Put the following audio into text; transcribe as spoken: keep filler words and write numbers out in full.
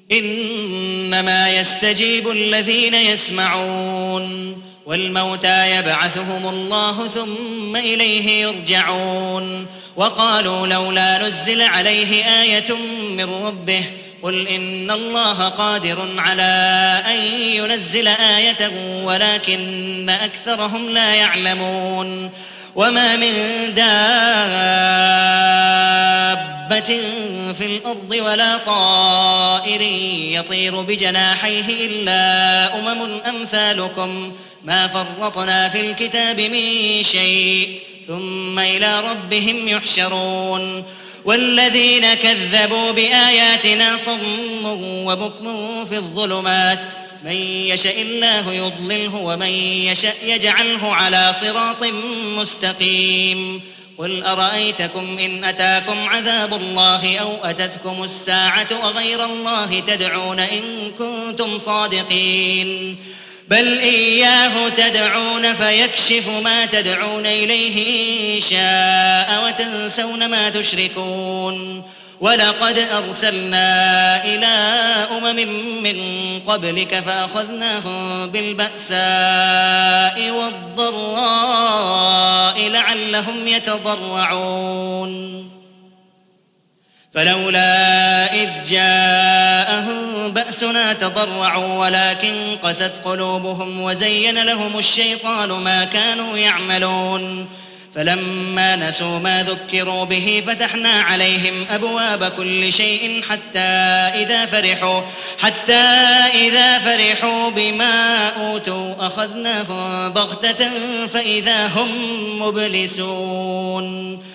إنما يستجيب الذين يسمعون والموتى يبعثهم الله ثم إليه يرجعون وقالوا لولا نزل عليه آية من ربه قل إن الله قادر على أن ينزل آية ولكن أكثرهم لا يعلمون وما من دابة في الأرض ولا طائر يطير بجناحيه إلا أمم أمثالكم ما فرطنا في الكتاب من شيء ثم إلى ربهم يحشرون والذين كذبوا بآياتنا صم وبكم في الظلمات من يشاء الله يضلله ومن يشاء يجعله على صراط مستقيم قل أرأيتكم إن أتاكم عذاب الله أو أتتكم الساعة أغير الله تدعون إن كنتم صادقين بل إياه تدعون فيكشف ما تدعون إليه إن شاء وتنسون ما تشركون ولقد أرسلنا إلى أمم من قبلك فأخذناهم بالبأساء والضراء لعلهم يتضرعون فلولا إذ جاءهم بأسنا تضرعوا ولكن قست قلوبهم وزين لهم الشيطان ما كانوا يعملون فلما نسوا ما ذكروا به فتحنا عليهم أبواب كل شيء حتى إذا فرحوا حتى إذا فرحوا بما أوتوا أخذناهم بغتة فإذا هم مبلسون